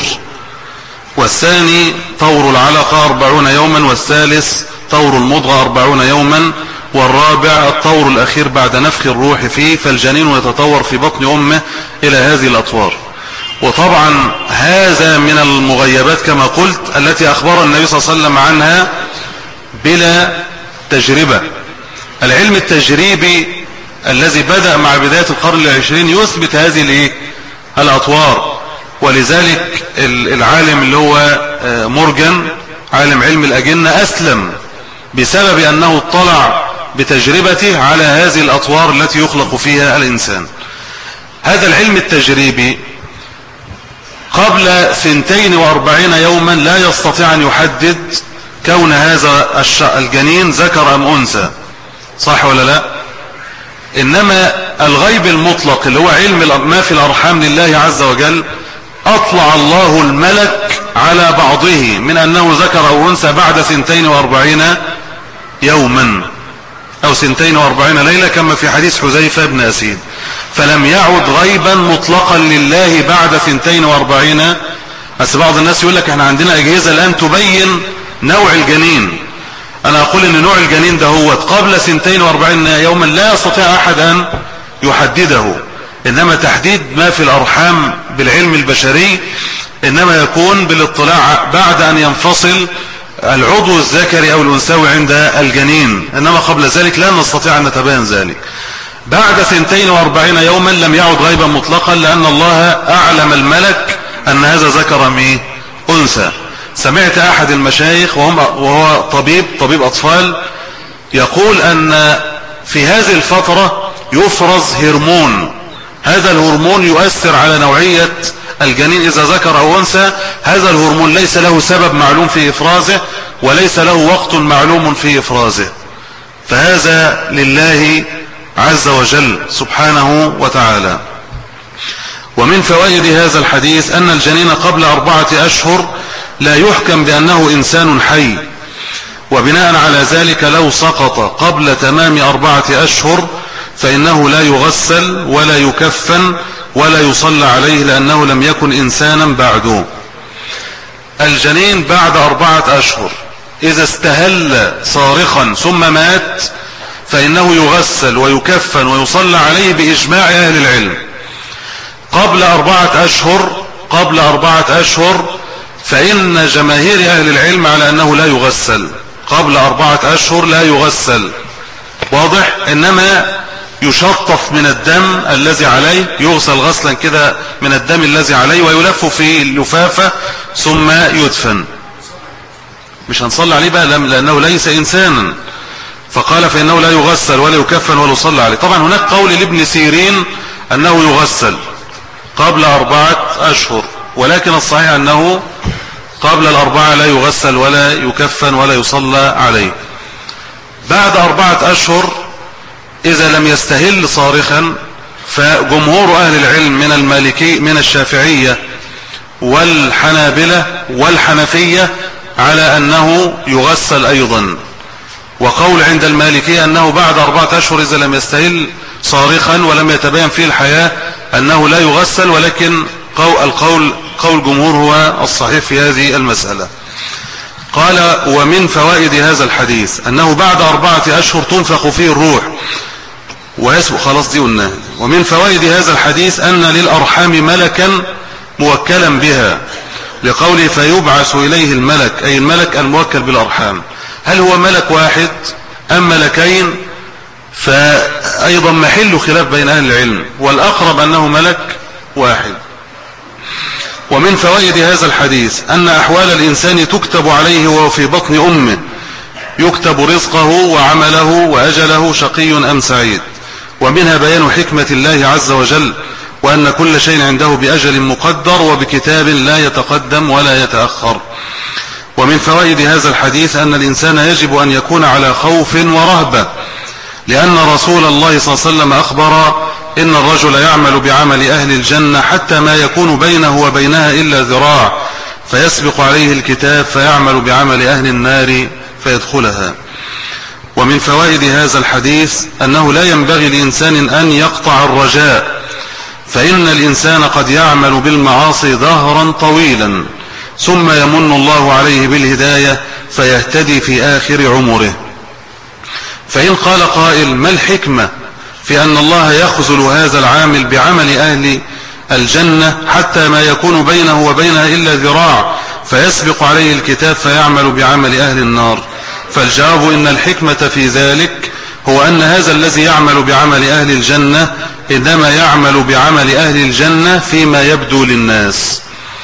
والثاني طور العلقة 40 يوما، والثالث طور المضغة 40 يوما، والرابع الطور الأخير بعد نفخ الروح فيه، فالجنين يتطور في بطن أمه إلى هذه الأطوار. وطبعا هذا من المغيبات كما قلت التي أخبر النبي صلى الله عليه وسلم عنها بلا تجربة. العلم التجريبي الذي بدأ مع بداية القرن العشرين يثبت هذه الأطوار. ولذلك العالم اللي هو مورجان عالم علم الأجنة أسلم بسبب أنه اطلع بتجربته على هذه الأطوار التي يخلق فيها الإنسان. هذا العلم التجريبي قبل 42 يوما لا يستطيع أن يحدد كون هذا الجنين ذكر أم أنثى، صح ولا لا؟ إنما الغيب المطلق اللي هو علم ما في الأرحام لله عز وجل أطلع الله الملك على بعضه من أنه ذكر أو أنثى بعد 42 يوما أو 42 ليلة كما في حديث حذيفة بن أسيد. فلم يعد غيبا مطلقا لله بعد 42. بس بعض الناس يقول لك احنا عندنا أجهزة الآن تبين نوع الجنين. أنا أقول إن نوع الجنين ده هو قبل 42 يوما لا يستطيع أحد أن يحدده. إنما تحديد ما في الأرحام بالعلم البشري إنما يكون بالاطلاع بعد أن ينفصل العضو الذكري أو الأنثوي عند الجنين، إنما قبل ذلك لا نستطيع أن نتبين ذلك. بعد 42 يوما لم يعد غيبا مطلقا لأن الله أعلم الملك أن هذا ذكر من أنثى. سمعت أحد المشايخ وهو طبيب أطفال يقول أن في هذه الفترة يفرز هرمون، هذا الهرمون يؤثر على نوعية الجنين إذا ذكر أو أنثى. هذا الهرمون ليس له سبب معلوم في إفرازه وليس له وقت معلوم في إفرازه، فهذا لله عز وجل سبحانه وتعالى. ومن فوائد هذا الحديث أن الجنين قبل 4 أشهر لا يحكم بأنه إنسان حي، وبناء على ذلك لو سقط قبل تمام 4 أشهر فإنه لا يغسل ولا يكفن ولا يصلى عليه لأنه لم يكن إنسانا بعده. الجنين بعد 4 أشهر إذا استهل صارخا ثم مات فإنه يغسل ويكفن ويصلى عليه بإجماع أهل العلم. قبل 4 أشهر فإن جماهير أهل العلم على أنه لا يغسل. قبل 4 أشهر لا يغسل، واضح؟ إنما يشطف من الدم الذي عليه، يغسل غسلا كده من الدم الذي عليه ويلف في اللفافة ثم يدفن. مش هنصلي عليه بقى لأنه ليس إنسانا، فقال فإنه لا يغسل ولا يكفن ولا يصلى عليه. طبعا هناك قول لابن سيرين أنه يغسل قبل 4 أشهر، ولكن الصحيح أنه قبل 4 لا يغسل ولا يكفن ولا يصلى عليه. بعد 4 أشهر إذا لم يستهل صارخا فجمهور أهل العلم من المالكي من الشافعية والحنابلة والحنفية على أنه يغسل أيضا. وقول عند المالكية أنه بعد 4 أشهر إذا لم يستهل صارخا ولم يتبين فيه الحياة أنه لا يغسل، ولكن قول جمهور هو الصحيح في هذه المسألة. قال ومن فوائد هذا الحديث أنه بعد 4 أشهر تنفخ فيه الروح ويسبق، خلاص دي قلناها. ومن فوائد هذا الحديث أن للأرحام ملكا موكلا بها لقوله فيبعث إليه الملك، أي الملك الموكل بالأرحام. هل هو ملك واحد أم ملكين؟ فأيضا محل خلاف بين أهل العلم، والأقرب أنه ملك واحد. ومن فوائد هذا الحديث أن أحوال الإنسان تكتب عليه وهو في بطن أمه، يكتب رزقه وعمله وأجله شقي أم سعيد. ومنها بيان حكمة الله عز وجل وأن كل شيء عنده بأجل مقدر وبكتاب لا يتقدم ولا يتأخر. ومن فوائد هذا الحديث أن الإنسان يجب أن يكون على خوف ورهبة، لأن رسول الله صلى الله عليه وسلم أخبر إن الرجل يعمل بعمل أهل الجنة حتى ما يكون بينه وبينها إلا ذراع فيسبق عليه الكتاب فيعمل بعمل أهل النار فيدخلها. ومن فوائد هذا الحديث أنه لا ينبغي لإنسان أن يقطع الرجاء، فإن الإنسان قد يعمل بالمعاصي دهرا طويلا ثم يمن الله عليه بالهداية فيهتدي في آخر عمره. فإن قال قائل ما الحكمة في أن الله يخذل هذا العامل بعمل أهل الجنة حتى ما يكون بينه وبينها إلا ذراع فيسبق عليه الكتاب فيعمل بعمل أهل النار؟ فالجواب إن الحكمة في ذلك هو أن هذا الذي يعمل بعمل أهل الجنة إنما يعمل بعمل أهل الجنة فيما يبدو للناس،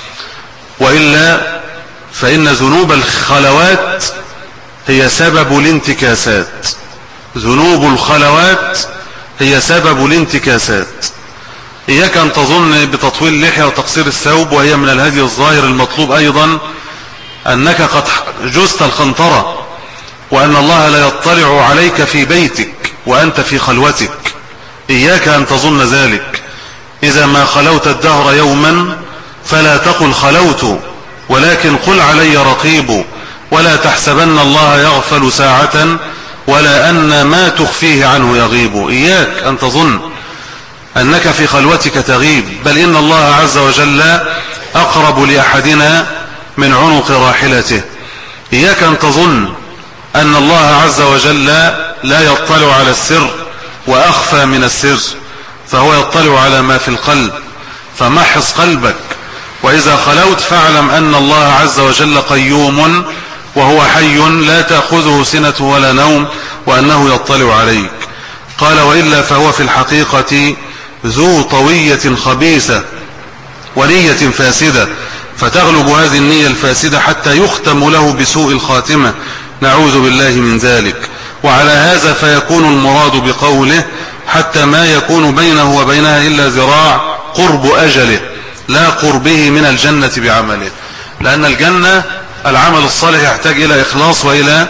وإلا فإن ذنوب الخلوات هي سبب الانتكاسات. ذنوب الخلوات هي سبب الانتكاسات. إياك أن تظن بتطويل اللحية وتقصير الثوب، وهي من الهدي الظاهر المطلوب أيضا، أنك قد جزت الخنطرة، وأن الله لا يطلع عليك في بيتك وأنت في خلوتك. إياك أن تظن ذلك. إذا ما خلوت الدهر يوما فلا تقل خلوت، ولكن قل علي رقيب، ولا تحسبن الله يغفل ساعة ولا أن ما تخفيه عنه يغيب. إياك أن تظن أنك في خلوتك تغيب، بل إن الله عز وجل أقرب لأحدنا من عنق راحلته. إياك أن تظن أن الله عز وجل لا يطلع على السر وأخفى من السر، فهو يطلع على ما في القلب. فمحص قلبك، وإذا خلوت فاعلم أن الله عز وجل قيوم وهو حي لا تأخذه سنة ولا نوم، وأنه يطلع عليك. قال وإلا فهو في الحقيقة ذو طوية خبيثة ونية فاسدة، فتغلب هذه النية الفاسدة حتى يختم له بسوء الخاتمة، نعوذ بالله من ذلك. وعلى هذا فيكون المراد بقوله حتى ما يكون بينه وبينها إلا ذراع قرب أجله، لا قربه من الجنة بعمله، لأن الجنة العمل الصالح يحتاج إلى إخلاص وإلى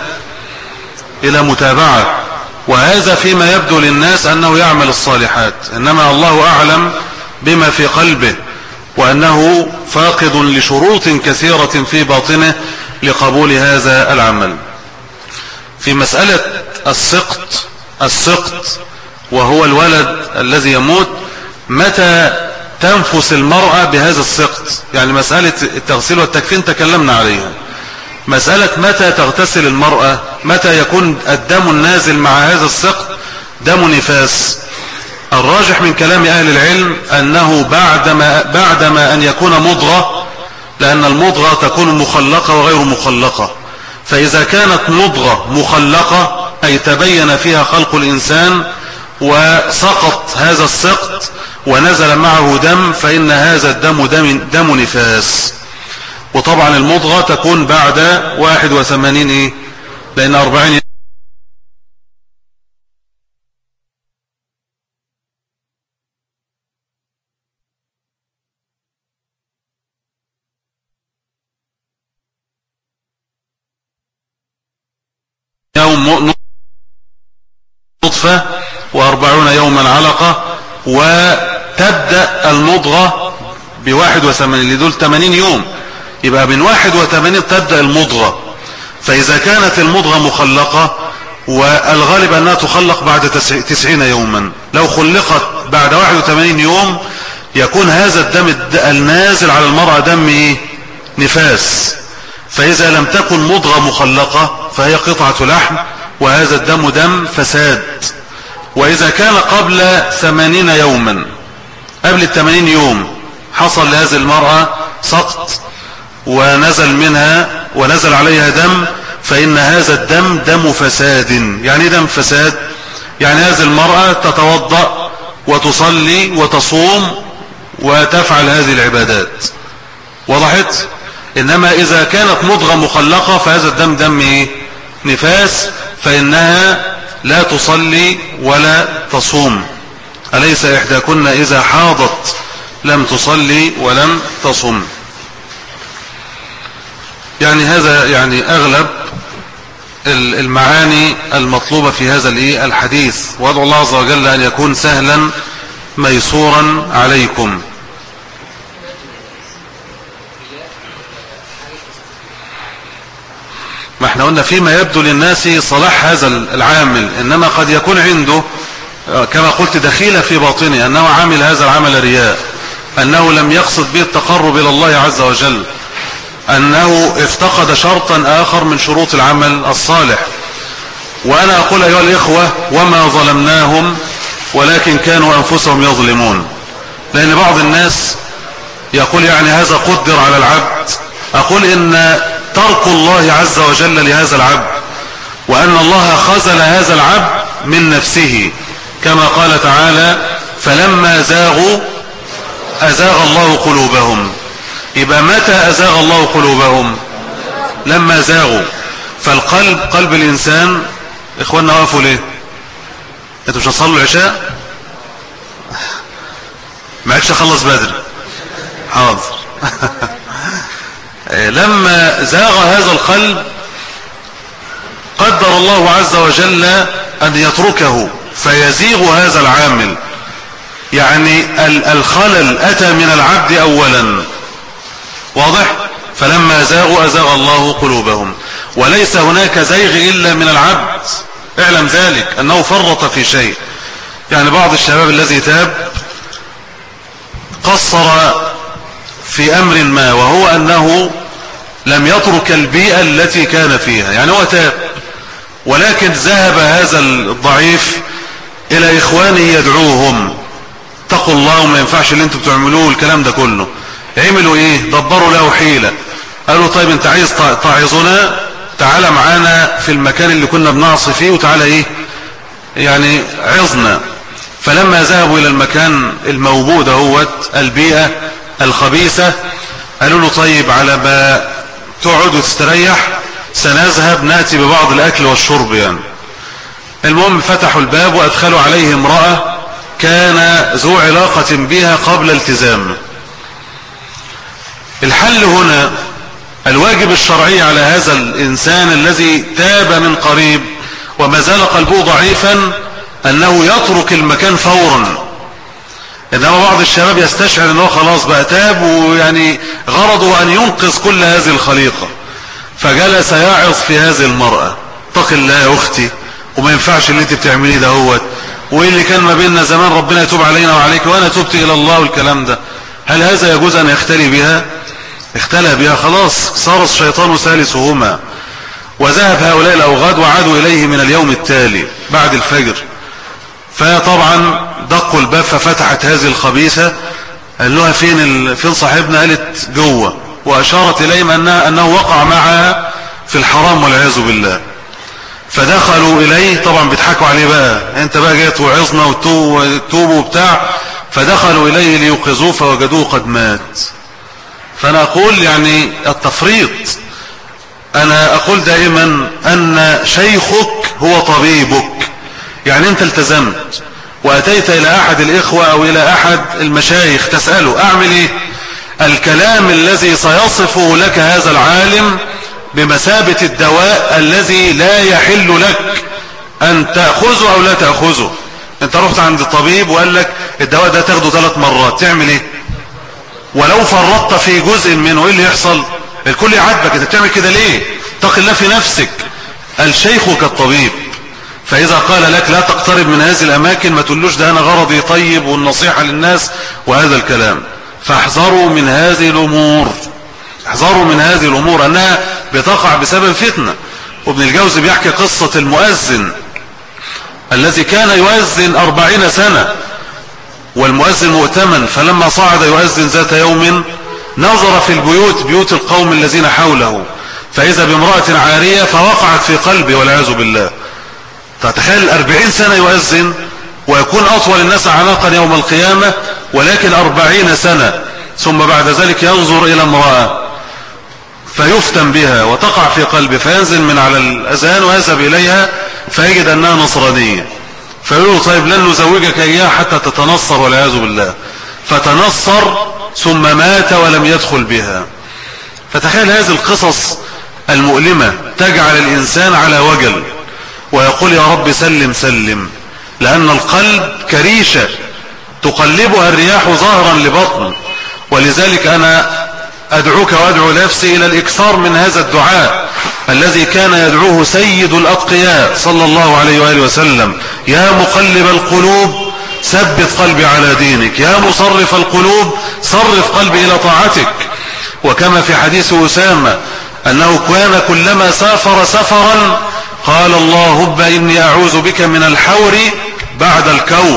متابعة، وهذا فيما يبدو للناس أنه يعمل الصالحات، إنما الله أعلم بما في قلبه، وأنه فاقد لشروط كثيرة في باطنه لقبول هذا العمل. في مسألة السقط وهو الولد الذي يموت، متى تنفس المرأة بهذا السقط؟ يعني مسألة التغسيل والتكفين تكلمنا عليها. مسألة متى تغتسل المرأة، متى يكون الدم النازل مع هذا السقط دم نفاس؟ الراجح من كلام أهل العلم أنه بعدما أن يكون مضغة، لأن المضغة تكون مخلقة وغير مخلقة. فإذا كانت مضغة مخلقة أي تبين فيها خلق الإنسان وسقط هذا السقط ونزل معه دم، فإن هذا الدم دم نفاس. وطبعا المضغة تكون بعد 81 لأن 40 يوم نطفة و40 يوما علقة، وتبدأ المضغة ب81 لدول 80 يوم، يبقى من 81 تبدأ المضغة. فإذا كانت المضغة مخلقة، والغالب أنها تخلق بعد 90 يوما، لو خلقت بعد 81 يوم يكون هذا الدم النازل على المرأة دم نفاس. فإذا لم تكن مضغة مخلقة فهي قطعة لحم، وهذا الدم دم فساد. وإذا كان قبل 80 يوما، قبل 80 يوم حصل لهذه المرأة سقط ونزل عليها دم، فإن هذا الدم دم فساد. يعني دم فساد، يعني هذه المرأة تتوضأ وتصلي وتصوم وتفعل هذه العبادات، وضحت؟ إنما إذا كانت مضغة مخلقة فهذا الدم دم نفاس، فإنها لا تصلي ولا تصوم. أليس إحداكن إذا حاضت لم تصلي ولم تصم؟ يعني هذا يعني أغلب المعاني المطلوبة في هذا الحديث. وأدعو الله عز وجل أن يكون سهلا ميسورا عليكم. ما احنا قلنا فيما يبدو للناس صلاح هذا العامل، إنما قد يكون عنده كما قلت دخيلة في باطنه، أنه عامل هذا العمل رياء، أنه لم يقصد به التقرب إلى الله عز وجل، أنه افتقد شرطا آخر من شروط العمل الصالح. وأنا أقول أيها الإخوة وما ظلمناهم ولكن كانوا أنفسهم يظلمون. لأن بعض الناس يقول يعني هذا قدر على العبد. أقول إن ترك الله عز وجل لهذا العبد وأن الله خذل هذا العبد من نفسه، كما قال تعالى فلما زاغوا أزاغ الله قلوبهم. يبقى متى أزاغ الله قلوبهم؟ لما زاغوا. فالقلب، قلب الإنسان، إخواننا وقفوا ليه؟ أنتوا مش هتصلوا العشاء؟ ما عادش أخلص بدري. حاضر. لما زاغ هذا القلب قدر الله عز وجل أن يتركه فيزيغ هذا العامل. يعني الخلل أتى من العبد أولا، واضح؟ فلما زاغوا أزاغ الله قلوبهم. وليس هناك زيغ إلا من العبد، اعلم ذلك أنه فرط في شيء. يعني بعض الشباب الذي تاب قصر في أمر ما، وهو أنه لم يترك البيئة التي كان فيها. يعني هو تاب، ولكن ذهب هذا الضعيف إلى إخوانه يدعوهم اتقوا الله وما ينفعش اللي انتوا بتعملوه الكلام ده كله. عملوا ايه؟ دبروا له حيلة. قالوا طيب انت عايز تعظنا، تعالى معانا في المكان اللي كنا بنعصي فيه وتعالى ايه يعني عظنا. فلما ذهبوا الى المكان الموجود اهوت البيئة الخبيثة، قالوا له طيب على ما تقعد وتستريح سنذهب نأتي ببعض الاكل والشرب. يعني المهم فتحوا الباب وادخلوا عليه امرأة كان ذو علاقة بها قبل التزام. الحل هنا الواجب الشرعي على هذا الإنسان الذي تاب من قريب وما زال قلبه ضعيفا أنه يترك المكان فورا. إنما بعض الشباب يستشعر أنه خلاص بقى تاب، ويعني غرضه أن ينقذ كل هذه الخليقة، فجلس يعظ في هذه المرأة اتق الله يا أختي وما ينفعش اللي انت بتعمليه ده هو، وايه اللي كان ما بيننا زمان ربنا يتوب علينا وعليك وانا تبت الى الله والكلام ده. هل هذا يجوز ان يختلي بها؟ اختلى بها خلاص، صار الشيطان ثالثهما. وذهب هؤلاء الاوغاد وعادوا اليه من اليوم التالي بعد الفجر. فطبعا دقوا الباب ففتحت هذه الخبيثة، قال لها فين صاحبنا؟ قالت جوه، واشارت اليهم انه وقع معها في الحرام والعياذ بالله. فدخلوا اليه، طبعا بيضحكوا عليه بقى، انت بقى جاي توعظنا وتوبوا وبتاع. فدخلوا اليه ليوقظوه فوجدوه قد مات. فانا اقول يعني التفريط. انا اقول دائما ان شيخك هو طبيبك. يعني انت التزمت واتيت الى احد الاخوة او الى احد المشايخ تسأله اعمل ايه؟ الكلام الذي سيصفه لك هذا العالم بمثابة الدواء الذي لا يحل لك ان تأخذه او لا تأخذه. انت رحت عند الطبيب وقال لك الدواء ده تاخده 3 مرات، تعمل ايه؟ ولو فرطت في جزء منه ايه اللي يحصل؟ الكل يعاتبك، انت بتعمل كده ليه؟ اتق الله في نفسك. الشيخ كالطبيب، فاذا قال لك لا تقترب من هذه الاماكن ما تقولوش ده انا غرضي طيب والنصيحة للناس وهذا الكلام. فاحذروا من هذه الامور، احذروا من هذه الامور انها بتقع بسبب فتنة. وابن الجوزي بيحكي قصة المؤذن الذي كان يؤذن 40 سنة والمؤذن مؤتمن، فلما صعد يؤذن ذات يوم نظر في بيوت القوم الذين حوله فإذا بامرأة عارية فوقعت في قلبه والعياذ بالله. تتخيل 40 سنة يؤذن ويكون أطول الناس عناقا يوم القيامة، ولكن 40 سنة ثم بعد ذلك ينظر إلى امرأة فيفتن بها وتقع في قلبه، فينزل من على الأذان ويذهب إليها فيجد أنها نصرانية، فيقول طيب لن نزوجك إياها حتى تتنصر والعياذ بالله. فتنصر ثم مات ولم يدخل بها. فتخيل هذه القصص المؤلمة تجعل الإنسان على وجل ويقول يا رب سلم سلم، لأن القلب كريشة تقلبها الرياح ظهرا لبطن. ولذلك أنا أدعوك وأدعو نفسي إلى الإكثار من هذا الدعاء الذي كان يدعوه سيد الأتقياء صلى الله عليه وآله وسلم: يا مقلب القلوب ثبت قلبي على دينك، يا مصرف القلوب صرف قلبي إلى طاعتك. وكما في حديث أسامة أنه كان كلما سافر سفرا قال اللهم إني أعوذ بك من الحور بعد الكور.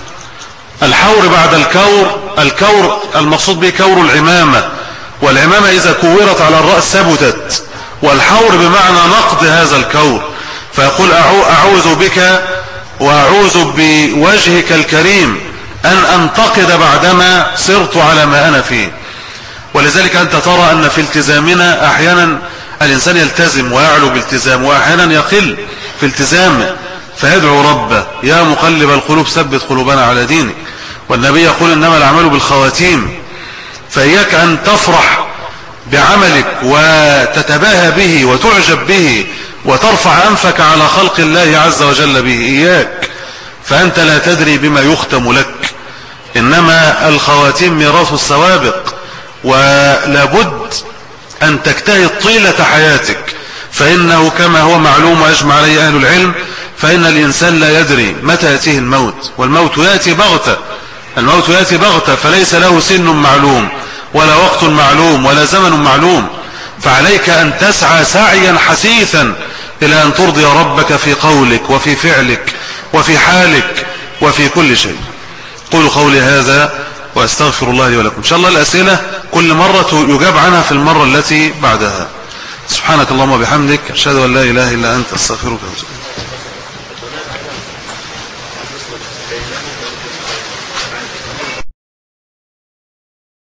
الحور بعد الكور، الكور المقصود به كور العمامة، والعمامة إذا كورت على الرأس ثبتت، والحور بمعنى نقض هذا الكور. فيقول أعوذ بك وأعوذ بوجهك الكريم أن أنتقد بعدما صرت على ما أنا فيه. ولذلك أنت ترى أن في التزامنا أحيانا الإنسان يلتزم ويعلو بالتزام، وأحيانا يقل في التزامه، فيدعو ربه يا مقلب القلوب ثبت قلوبنا على دينك. والنبي يقول إنما الأعمال بالخواتيم، فإياك أن تفرح بعملك وتتباهى به وتعجب به وترفع أنفك على خلق الله عز وجل به، إياك، فأنت لا تدري بما يختم لك، إنما الخواتيم ميراث السوابق، ولابد أن تجتهد طيلة حياتك، فإنه كما هو معلوم ويجمع عليه أهل العلم، فإن الإنسان لا يدري متى يأتيه الموت، والموت يأتي بغتة، الموت يأتي بغتة، فليس له سن معلوم ولا وقت معلوم ولا زمن معلوم، فعليك أن تسعى سعيا حثيثا إلى أن ترضي ربك في قولك وفي فعلك وفي حالك وفي كل شيء. قولوا قولي هذا وأستغفر الله لي ولكم. إن شاء الله الأسئلة كل مرة يجاب عنها في المرة التي بعدها. سبحانك اللهم وبحمدك، أشهد أن لا إله إلا أنت، أستغفرك وأتوب إليك.